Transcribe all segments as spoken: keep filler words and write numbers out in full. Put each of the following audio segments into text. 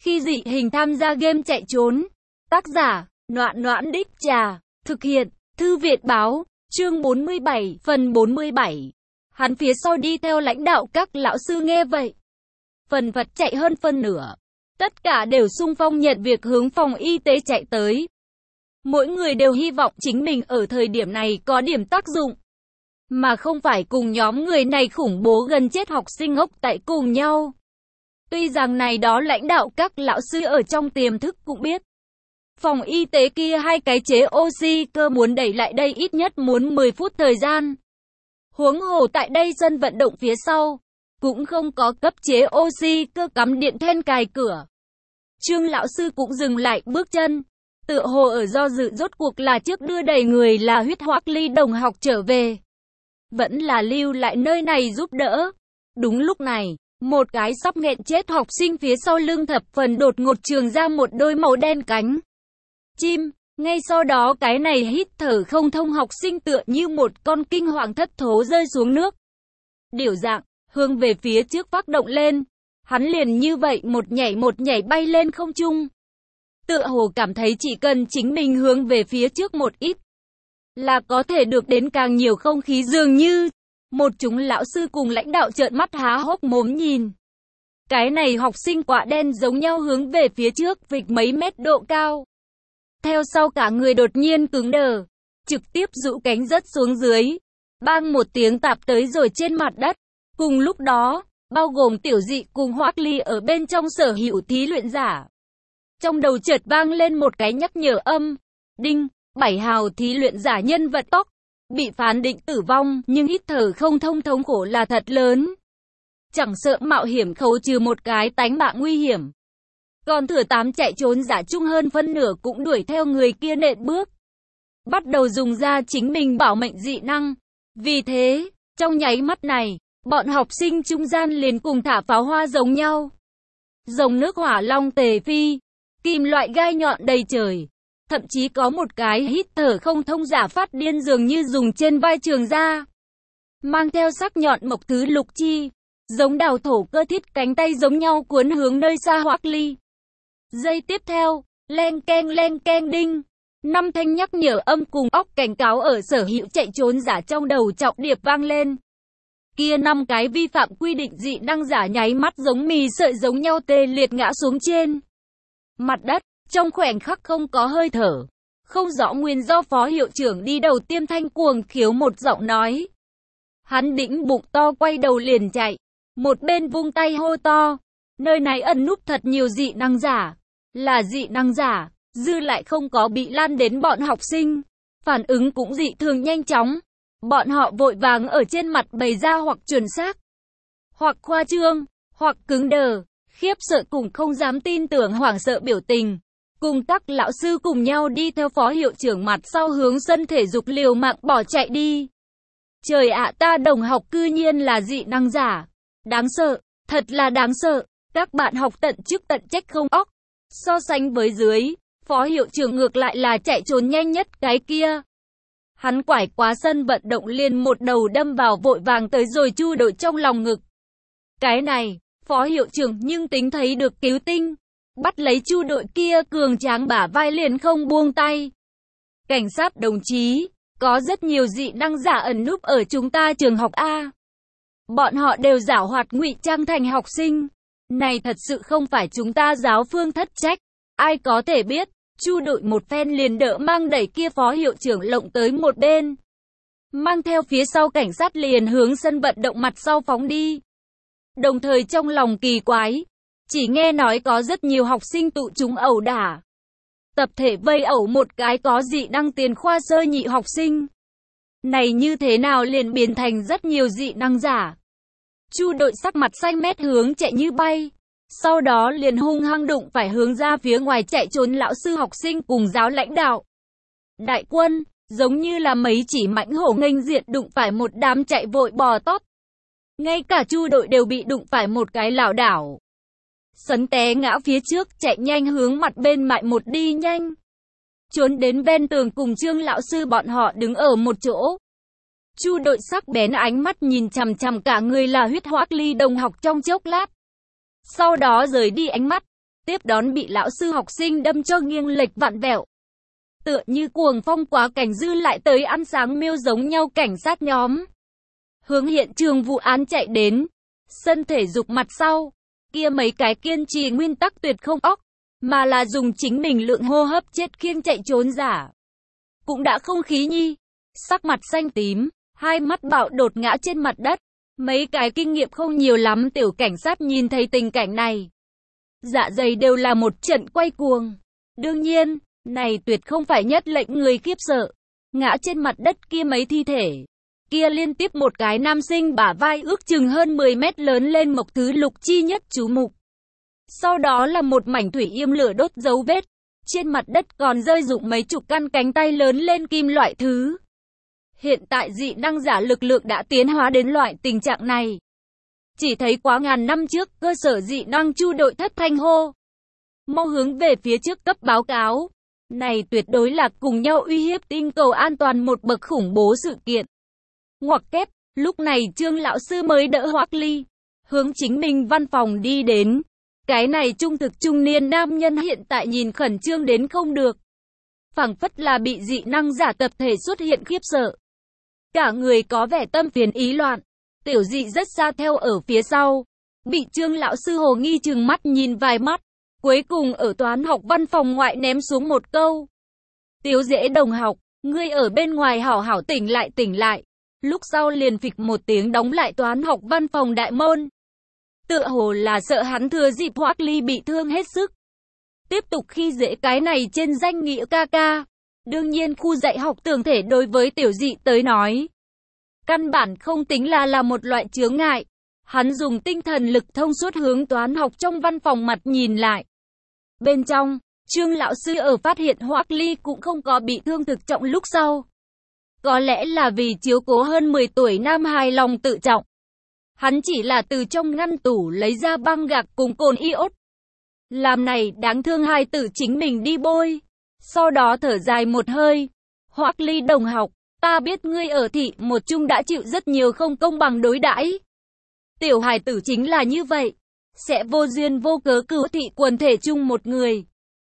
Khi dị hình tham gia game chạy trốn. Tác giả, Noãn Noãn Đích Trà. Thực hiện, Thư viện Báo. Chương bốn mươi bảy, phần bốn mươi bảy. Hắn phía sau đi theo lãnh đạo các lão sư nghe vậy. Phần phật chạy hơn phân nửa. Tất cả đều xung phong nhận việc hướng phòng y tế chạy tới. Mỗi người đều hy vọng chính mình ở thời điểm này có điểm tác dụng. Mà không phải cùng nhóm người này khủng bố gần chết học sinh ngốc tại cùng nhau. Tuy rằng này đó lãnh đạo các lão sư ở trong tiềm thức cũng biết. Phòng y tế kia hai cái chế oxy cơ muốn đẩy lại đây ít nhất muốn mười phút thời gian. Huống hồ tại đây sân vận động phía sau, cũng không có cấp chế oxy cơ cắm điện then cài cửa. Trương lão sư cũng dừng lại bước chân, tựa hồ ở do dự rốt cuộc là trước đưa đầy người là Huyết Hoắc Ly đồng học trở về. Vẫn là lưu lại nơi này giúp đỡ. Đúng lúc này, một cái sắp nghẹn chết học sinh phía sau lưng thập phần đột ngột trường ra một đôi màu đen cánh chim, ngay sau đó cái này hít thở không thông học sinh tựa như một con kinh hoàng thất thố rơi xuống nước. Điểu dạng, hướng về phía trước phát động lên, hắn liền như vậy một nhảy một nhảy bay lên không trung. Tựa hồ cảm thấy chỉ cần chính mình hướng về phía trước một ít, là có thể được đến càng nhiều không khí dường như. Một chúng lão sư cùng lãnh đạo trợn mắt há hốc mồm nhìn. Cái này học sinh quả đen giống nhau hướng về phía trước vịch mấy mét độ cao. Theo sau cả người đột nhiên cứng đờ, trực tiếp rũ cánh rớt xuống dưới. Bang một tiếng tạp tới rồi trên mặt đất. Cùng lúc đó, bao gồm Tiểu Dị cùng Hoắc Ly ở bên trong sở hữu thí luyện giả. Trong đầu chợt vang lên một cái nhắc nhở âm. Đinh, bảy hào thí luyện giả nhân vật tóc. Bị phán định tử vong, nhưng hít thở không thông thống khổ là thật lớn. Chẳng sợ mạo hiểm khấu trừ một cái tánh mạng nguy hiểm. Còn thừa tám chạy trốn giả chung hơn phân nửa cũng đuổi theo người kia nện bước. Bắt đầu dùng ra chính mình bảo mệnh dị năng. Vì thế, trong nháy mắt này, bọn học sinh trung gian liền cùng thả pháo hoa giống nhau. Dòng nước hỏa long tề phi, kim loại gai nhọn đầy trời. Thậm chí có một cái hít thở không thông giả phát điên dường như dùng trên vai trường ra. Mang theo sắc nhọn mộc thứ lục chi, giống đào thổ cơ thiết cánh tay giống nhau cuốn hướng nơi xa Hoắc Ly. Giây tiếp theo, len keng len keng đinh. Năm thanh nhắc nhở âm cùng óc cảnh cáo ở sở hữu chạy trốn giả trong đầu trọng điệp vang lên. Kia năm cái vi phạm quy định dị năng giả nháy mắt giống mì sợi giống nhau tê liệt ngã xuống trên mặt đất. Trong khoảnh khắc không có hơi thở, không rõ nguyên do phó hiệu trưởng đi đầu tiêm thanh cuồng khiếu một giọng nói. Hắn đĩnh bụng to quay đầu liền chạy, một bên vung tay hô to, nơi này ẩn núp thật nhiều dị năng giả, là dị năng giả, dư lại không có bị lan đến bọn học sinh, phản ứng cũng dị thường nhanh chóng, bọn họ vội vàng ở trên mặt bày ra hoặc chuẩn xác, hoặc khoa trương, hoặc cứng đờ, khiếp sợ cùng không dám tin tưởng hoảng sợ biểu tình. Cùng các lão sư cùng nhau đi theo phó hiệu trưởng mặt sau hướng sân thể dục liều mạng bỏ chạy đi. Trời ạ, ta đồng học cư nhiên là dị năng giả. Đáng sợ, thật là đáng sợ. Các bạn học tận chức tận trách không óc. So sánh với dưới, phó hiệu trưởng ngược lại là chạy trốn nhanh nhất cái kia. Hắn quải quá sân vận động liền một đầu đâm vào vội vàng tới rồi Chu đội trong lòng ngực. Cái này, phó hiệu trưởng nhưng tính thấy được cứu tinh. Bắt lấy Chu đội kia cường tráng bả vai liền không buông tay. Cảnh sát đồng chí, có rất nhiều dị năng giả ẩn núp ở chúng ta trường học A. Bọn họ đều giảo hoạt ngụy trang thành học sinh. Này thật sự không phải chúng ta giáo phương thất trách. Ai có thể biết, Chu đội một phen liền đỡ mang đẩy kia phó hiệu trưởng lộng tới một bên. Mang theo phía sau cảnh sát liền hướng sân vận động mặt sau phóng đi. Đồng thời trong lòng kỳ quái. Chỉ nghe nói có rất nhiều học sinh tụ chúng ẩu đả. Tập thể vây ẩu một cái có dị năng tiền khoa sơ nhị học sinh. Này như thế nào liền biến thành rất nhiều dị năng giả. Chu đội sắc mặt xanh mét hướng chạy như bay. Sau đó liền hung hăng đụng phải hướng ra phía ngoài chạy trốn lão sư học sinh cùng giáo lãnh đạo. Đại quân, giống như là mấy chỉ mãnh hổ nghênh diện đụng phải một đám chạy vội bò tót. Ngay cả Chu đội đều bị đụng phải một cái lảo đảo. Sấn té ngã phía trước chạy nhanh hướng mặt bên mại một đi nhanh. Trốn đến ven tường cùng Trương lão sư bọn họ đứng ở một chỗ. Chu đội sắc bén ánh mắt nhìn chằm chằm cả người là Huyết Hoắc Ly đồng học trong chốc lát. Sau đó rời đi ánh mắt, tiếp đón bị lão sư học sinh đâm cho nghiêng lệch vặn vẹo. Tựa như cuồng phong quá cảnh dư lại tới ăn sáng miêu giống nhau cảnh sát nhóm. Hướng hiện trường vụ án chạy đến. Sân thể dục mặt sau. Kia mấy cái kiên trì nguyên tắc tuyệt không óc. Mà là dùng chính mình lượng hô hấp chết khiêng chạy trốn giả. Cũng đã không khí nhi. Sắc mặt xanh tím. Hai mắt bạo đột ngã trên mặt đất. Mấy cái kinh nghiệm không nhiều lắm tiểu cảnh sát nhìn thấy tình cảnh này. Dạ dày đều là một trận quay cuồng. Đương nhiên, này tuyệt không phải nhất lệnh người khiếp sợ. Ngã trên mặt đất kia mấy thi thể. Kia liên tiếp một cái nam sinh bả vai ước chừng hơn mười mét lớn lên mộc thứ lục chi nhất chú mục. Sau đó là một mảnh thủy yêm lửa đốt dấu vết. Trên mặt đất còn rơi rụng mấy chục căn cánh tay lớn lên kim loại thứ. Hiện tại dị năng giả lực lượng đã tiến hóa đến loại tình trạng này. Chỉ thấy quá ngàn năm trước, cơ sở dị năng chu đội thất thanh hô. Mau hướng về phía trước cấp báo cáo. Này tuyệt đối là cùng nhau uy hiếp tinh cầu an toàn một bậc khủng bố sự kiện. Ngoặc kép, lúc này Trương lão sư mới đỡ Hoắc Ly. Hướng chính mình văn phòng đi đến. Cái này trung thực trung niên nam nhân hiện tại nhìn khẩn trương đến không được. Phảng phất là bị dị năng giả tập thể xuất hiện khiếp sợ. Cả người có vẻ tâm phiền ý loạn. Tiểu dị rất xa theo ở phía sau. Bị Trương lão sư hồ nghi chừng mắt nhìn vài mắt. Cuối cùng ở toán học văn phòng ngoại ném xuống một câu. Tiểu dễ đồng học, ngươi ở bên ngoài hảo hảo tỉnh lại tỉnh lại. Lúc sau liền phịch một tiếng đóng lại toán học văn phòng đại môn. Tựa hồ là sợ hắn thừa dịp Hoắc Ly bị thương hết sức. Tiếp tục khi dễ cái này trên danh nghĩa ca ca. Đương nhiên khu dạy học tưởng thể đối với tiểu dị tới nói. Căn bản không tính là là một loại chướng ngại. Hắn dùng tinh thần lực thông suốt hướng toán học trong văn phòng mặt nhìn lại. Bên trong, Trương lão sư ở phát hiện Hoắc Ly cũng không có bị thương thực trọng lúc sau. Có lẽ là vì chiếu cố hơn mười tuổi nam hài lòng tự trọng. Hắn chỉ là từ trong ngăn tủ lấy ra băng gạc cùng cồn iốt. Làm này đáng thương hài tử chính mình đi bôi. Sau đó thở dài một hơi. Hoắc Ly đồng học, ta biết ngươi ở thị một chung đã chịu rất nhiều không công bằng đối đãi. Tiểu hài tử chính là như vậy. Sẽ vô duyên vô cớ cứu thị quần thể chung một người.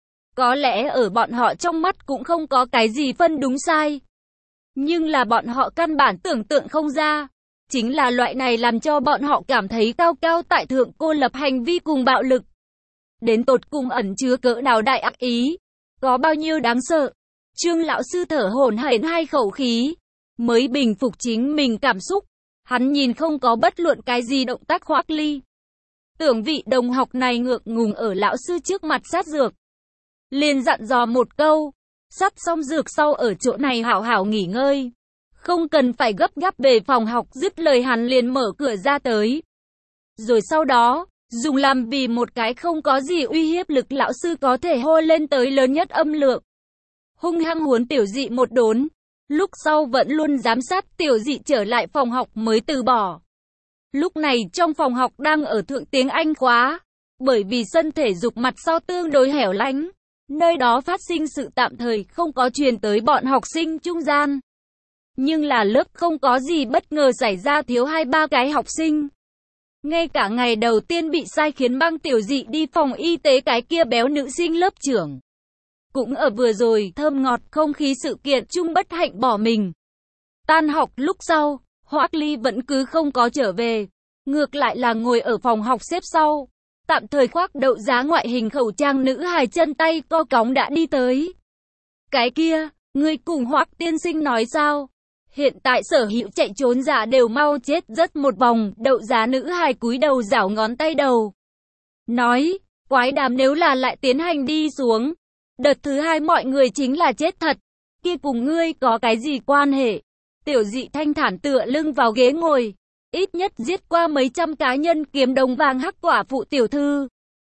Có lẽ ở bọn họ trong mắt cũng không có cái gì phân đúng sai. Nhưng là bọn họ căn bản tưởng tượng không ra. Chính là loại này làm cho bọn họ cảm thấy cao cao tại thượng cô lập hành vi cùng bạo lực. Đến tột cùng ẩn chứa cỡ nào đại ác ý. Có bao nhiêu đáng sợ. Trương lão sư thở hổn hển hai khẩu khí. Mới bình phục chính mình cảm xúc. Hắn nhìn không có bất luận cái gì động tác Hoắc Ly. Tưởng vị đồng học này ngượng ngùng ở lão sư trước mặt sát dược. Liền dặn dò một câu. Sát xong dược sau ở chỗ này hảo hảo nghỉ ngơi. Không cần phải gấp gáp về phòng học, dứt lời hắn liền mở cửa ra tới. Rồi sau đó, dùng làm vì một cái không có gì uy hiếp lực lão sư có thể hô lên tới lớn nhất âm lượng. Hung hăng huấn tiểu dị một đốn. Lúc sau vẫn luôn giám sát tiểu dị trở lại phòng học mới từ bỏ. Lúc này trong phòng học đang ở thượng tiếng Anh khóa. Bởi vì sân thể dục mặt sau tương đối hẻo lánh. Nơi đó phát sinh sự tạm thời không có truyền tới bọn học sinh trung gian. Nhưng là lớp không có gì bất ngờ xảy ra thiếu hai ba cái học sinh. Ngay cả ngày đầu tiên bị sai khiến băng tiểu dị đi phòng y tế cái kia béo nữ sinh lớp trưởng. Cũng ở vừa rồi thơm ngọt không khí sự kiện chung bất hạnh bỏ mình. Tan học lúc sau, Hoắc Ly vẫn cứ không có trở về. Ngược lại là ngồi ở phòng học xếp sau. Tạm thời khoác đậu giá ngoại hình khẩu trang nữ hài chân tay co cóng đã đi tới. Cái kia, ngươi cùng Hoắc tiên sinh nói sao? Hiện tại sở hữu chạy trốn giả đều mau chết rất một vòng, đậu giá nữ hài cúi đầu giảo ngón tay đầu. Nói, quái đàm nếu là lại tiến hành đi xuống. Đợt thứ hai mọi người chính là chết thật. Kia cùng ngươi có cái gì quan hệ? Tiểu dị thanh thản tựa lưng vào ghế ngồi. Ít nhất giết qua mấy trăm cá nhân kiếm đồng vàng hắc quả phụ tiểu thư.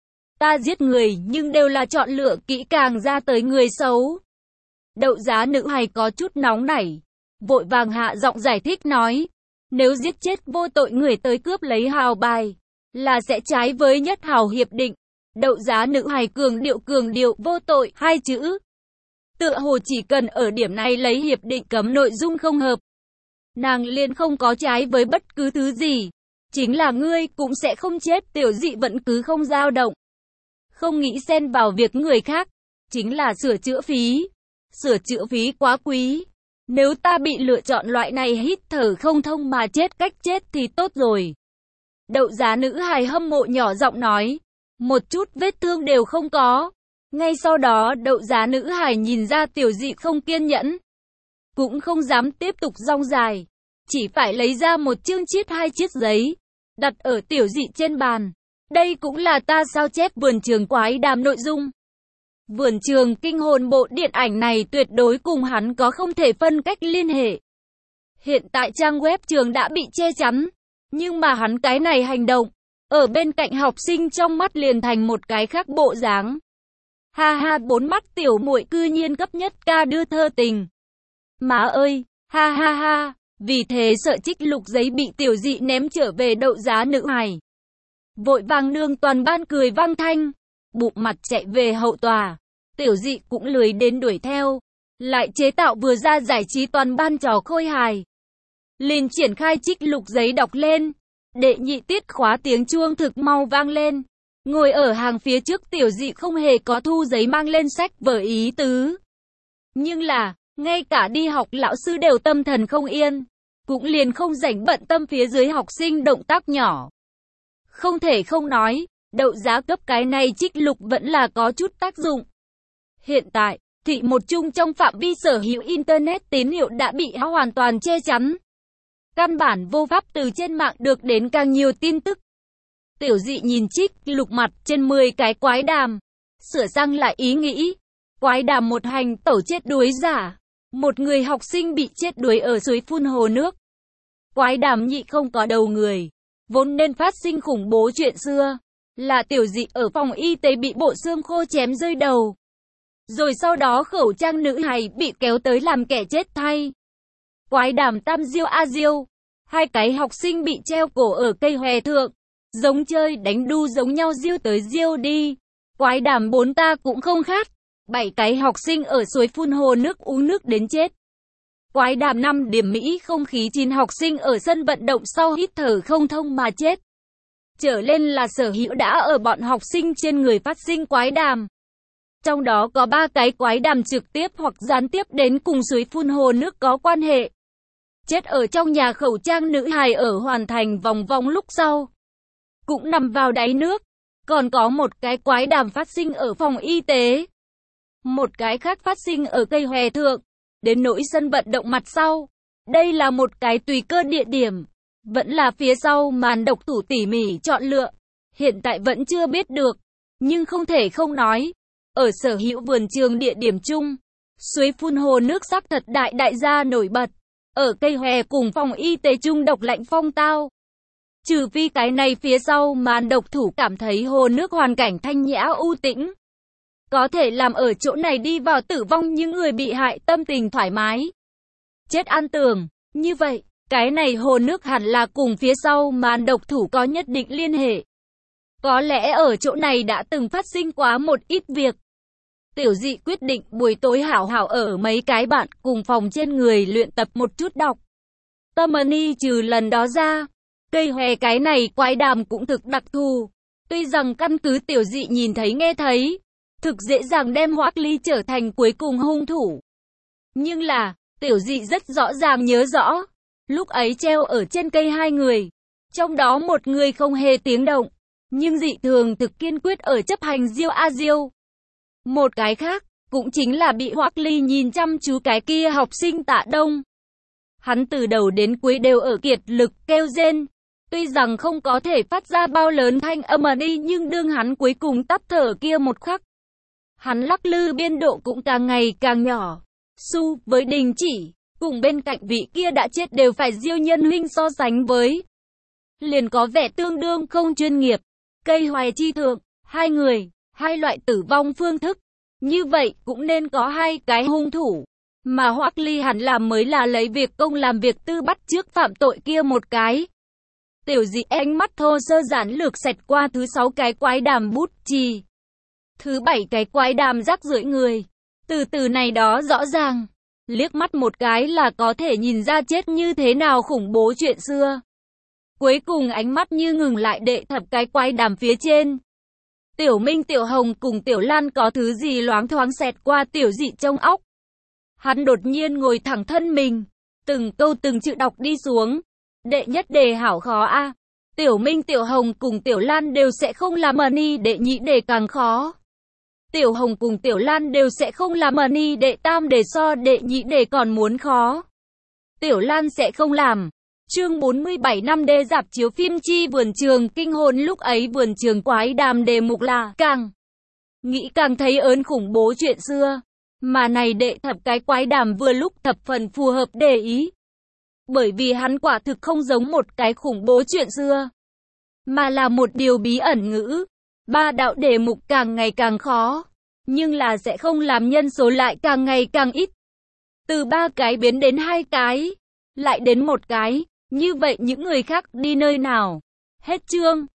Ta giết người nhưng đều là chọn lựa kỹ càng ra tới người xấu. Đậu giá nữ hài có chút nóng nảy. Vội vàng hạ giọng giải thích nói. Nếu giết chết vô tội người tới cướp lấy hào bài. Là sẽ trái với nhất hào hiệp định. Đậu giá nữ hài cường điệu cường điệu vô tội hai chữ. Tựa hồ chỉ cần ở điểm này lấy hiệp định cấm nội dung không hợp. Nàng liền không có trái với bất cứ thứ gì. Chính là ngươi cũng sẽ không chết. Tiểu dị vẫn cứ không dao động. không nghĩ xen vào việc người khác, chính là sửa chữa phí. Sửa chữa phí quá quý. Nếu ta bị lựa chọn loại này hít thở không thông mà chết cách chết thì tốt rồi. Đậu giá nữ hài hâm mộ nhỏ giọng nói. Một chút vết thương đều không có. Ngay sau đó đậu giá nữ hài nhìn ra Tiểu Dị không kiên nhẫn. Cũng không dám tiếp tục rong dài. Chỉ phải lấy ra một chương chiết hai chiếc giấy. Đặt ở Tiểu Dị trên bàn. Đây cũng là ta sao chép vườn trường quái đàm nội dung. Vườn trường kinh hồn bộ điện ảnh này tuyệt đối cùng hắn có không thể phân cách liên hệ. Hiện tại trang web trường đã bị che chắn. Nhưng mà hắn cái này hành động. Ở bên cạnh học sinh trong mắt liền thành một cái khác bộ dáng. Ha ha, bốn mắt tiểu muội cư nhiên cấp nhất ca đưa thơ tình. Má ơi, ha ha ha, vì thế sợ trích lục giấy bị Tiểu Dị ném trở về đậu giá nữ hài. Vội vàng nương toàn ban cười vang thanh, bụng mặt chạy về hậu tòa. Tiểu Dị cũng lười đến đuổi theo, lại chế tạo vừa ra giải trí toàn ban trò khôi hài. Liền triển khai trích lục giấy đọc lên. Đệ nhị tiết khóa tiếng chuông thực mau vang lên. Ngồi ở hàng phía trước Tiểu Dị không hề có thu giấy mang lên sách vở ý tứ. Nhưng là, ngay cả đi học lão sư đều tâm thần không yên. Cũng liền không rảnh bận tâm phía dưới học sinh động tác nhỏ. Không thể không nói, đậu giá cấp cái này trích lục vẫn là có chút tác dụng. Hiện tại, thị một chung trong phạm vi sở hữu Internet tín hiệu đã bị hoàn toàn che chắn. Căn bản vô pháp từ trên mạng được đến càng nhiều tin tức. Tiểu Dị nhìn trích lục mặt trên mười cái quái đàm. Sửa sang lại ý nghĩ. Quái đàm một hành tẩu chết đuối giả. Một người học sinh bị chết đuối ở suối phun hồ nước. Quái đàm nhị không có đầu người. Vốn nên phát sinh khủng bố chuyện xưa. Là Tiểu Dị ở phòng y tế bị bộ xương khô chém rơi đầu. Rồi sau đó khẩu trang nữ hài bị kéo tới làm kẻ chết thay. Quái đàm tam diêu a diêu. Hai cái học sinh bị treo cổ ở cây hòe thượng. Giống chơi đánh đu giống nhau diêu tới diêu đi. Quái đàm bốn ta cũng không khát. Bảy cái học sinh ở suối phun hồ nước uống nước đến chết. Quái đàm năm điểm Mỹ không khí chín học sinh ở sân vận động sau hít thở không thông mà chết. Trở lên là sở hữu đã ở bọn học sinh trên người phát sinh quái đàm. Trong đó có ba cái quái đàm trực tiếp hoặc gián tiếp đến cùng suối phun hồ nước có quan hệ. Chết ở trong nhà khẩu trang nữ hài ở hoàn thành vòng vòng lúc sau. Cũng nằm vào đáy nước. Còn có một cái quái đàm phát sinh ở phòng y tế. Một cái khác phát sinh ở cây hòe thượng. Đến nỗi sân vận động mặt sau. Đây là một cái tùy cơ địa điểm. Vẫn là phía sau màn độc thủ tỉ mỉ chọn lựa. Hiện tại vẫn chưa biết được. Nhưng không thể không nói. Ở sở hữu vườn trường địa điểm chung. Suối phun hồ nước sắc thật đại đại gia nổi bật. Ở cây hòe cùng phòng y tế chung độc lạnh phong tao. Trừ phi cái này phía sau màn độc thủ cảm thấy hồ nước hoàn cảnh thanh nhã u tĩnh. Có thể làm ở chỗ này đi vào tử vong những người bị hại tâm tình thoải mái. Chết an tường. Như vậy, cái này hồ nước hẳn là cùng phía sau màn độc thủ có nhất định liên hệ. Có lẽ ở chỗ này đã từng phát sinh quá một ít việc. Tiểu Dị quyết định buổi tối hảo hảo ở mấy cái bạn cùng phòng trên người luyện tập một chút đọc. Tâm ni trừ lần đó ra, cây hòe cái này quái đàm cũng thực đặc thù. Tuy rằng căn cứ Tiểu Dị nhìn thấy nghe thấy, thực dễ dàng đem Hoắc Ly trở thành cuối cùng hung thủ. Nhưng là, Tiểu Dị rất rõ ràng nhớ rõ, lúc ấy treo ở trên cây hai người, trong đó một người không hề tiếng động, nhưng dị thường thực kiên quyết ở chấp hành diêu a diêu. Một cái khác, cũng chính là bị Hoắc Ly nhìn chăm chú cái kia học sinh Tạ Đông. Hắn từ đầu đến cuối đều ở kiệt lực kêu rên. Tuy rằng không có thể phát ra bao lớn thanh âm đi nhưng đương hắn cuối cùng tắt thở kia một khắc. Hắn lắc lư biên độ cũng càng ngày càng nhỏ. Su với đình chỉ, cùng bên cạnh vị kia đã chết đều phải diêu nhân huynh so sánh với. Liền có vẻ tương đương không chuyên nghiệp. Cây hoài chi thượng, hai người, hai loại tử vong phương thức. Như vậy cũng nên có hai cái hung thủ. Mà Hoắc Ly hẳn là mới là lấy việc công làm việc tư bắt trước phạm tội kia một cái. Tiểu Dị ánh mắt thô sơ giản lược xẹt qua thứ sáu cái quái đàm bút chì. Thứ bảy cái quái đàm rác rưởi người. Từ từ này đó rõ ràng. Liếc mắt một cái là có thể nhìn ra chết như thế nào khủng bố chuyện xưa. Cuối cùng ánh mắt như ngừng lại đệ thập cái quái đàm phía trên. Tiểu Minh Tiểu Hồng cùng Tiểu Lan có thứ gì loáng thoáng xẹt qua Tiểu Dị trong óc. Hắn đột nhiên ngồi thẳng thân mình, từng câu từng chữ đọc đi xuống. Đệ nhất đề hảo khó a. Tiểu Minh Tiểu Hồng cùng Tiểu Lan đều sẽ không làm money, đệ nhị đề càng khó. Tiểu Hồng cùng Tiểu Lan đều sẽ không làm money, đệ tam đề so đệ nhị đề còn muốn khó. Tiểu Lan sẽ không làm. Chương bốn mươi bảy năm đê dạp chiếu phim chi vườn trường kinh hồn, lúc ấy vườn trường quái đàm đề mục là càng nghĩ càng thấy ớn khủng bố chuyện xưa. Mà này đệ thập cái quái đàm vừa lúc thập phần phù hợp để ý. Bởi vì hắn quả thực không giống một cái khủng bố chuyện xưa, mà là một điều bí ẩn ngữ. Ba đạo đề mục càng ngày càng khó, nhưng là sẽ không làm nhân số lại càng ngày càng ít. Từ ba cái biến đến hai cái, lại đến một cái, như vậy những người khác đi nơi nào? Hết chương.